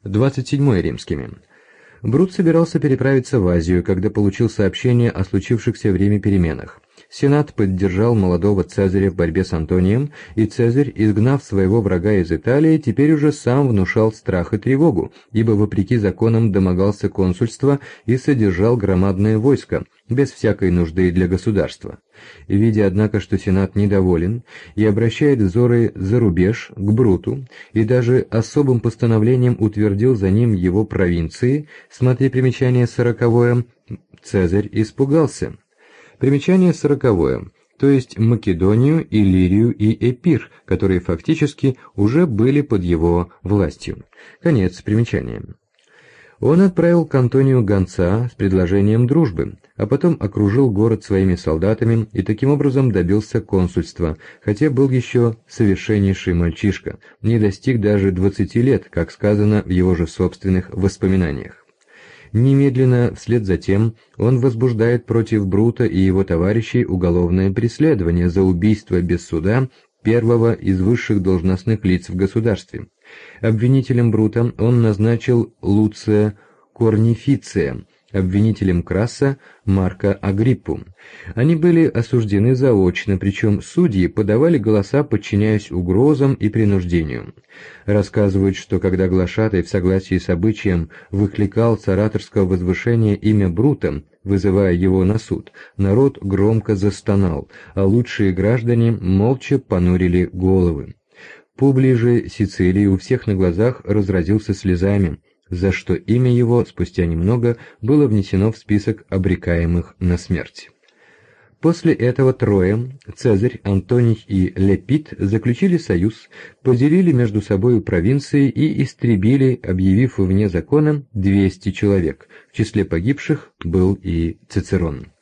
27 римскими. Брут собирался переправиться в Азию, когда получил сообщение о случившихся в Риме переменах. Сенат поддержал молодого Цезаря в борьбе с Антонием, и Цезарь, изгнав своего врага из Италии, теперь уже сам внушал страх и тревогу, ибо вопреки законам домогался консульства и содержал громадное войско, без всякой нужды для государства. Видя, однако, что Сенат недоволен и обращает взоры за рубеж, к Бруту, и даже особым постановлением утвердил за ним его провинции, смотри примечание 40, Цезарь испугался. Примечание 40, то есть Македонию, Иллирию и Эпир, которые фактически уже были под его властью. Конец примечания. Он отправил к Антонию гонца с предложением дружбы, а потом окружил город своими солдатами и таким образом добился консульства, хотя был еще совершеннейший мальчишка, не достиг даже 20 лет, как сказано в его же собственных воспоминаниях. Немедленно вслед за тем он возбуждает против Брута и его товарищей уголовное преследование за убийство без суда первого из высших должностных лиц в государстве. Обвинителем Брута он назначил Луция Корнифиция, обвинителем Краса Марка Агриппу. Они были осуждены заочно, причем судьи подавали голоса, подчиняясь угрозам и принуждению. Рассказывают, что когда глашатай в согласии с обычаем выкликал с ораторского возвышения имя Брута, вызывая его на суд, народ громко застонал, а лучшие граждане молча понурили головы. Публий же Сицилий у всех на глазах разразился слезами, за что имя его спустя немного было внесено в список обрекаемых на смерть. После этого трое, Цезарь, Антоний и Лепит, заключили союз, поделили между собой провинции и истребили, объявив вне закона 200 человек, в числе погибших был и Цицерон.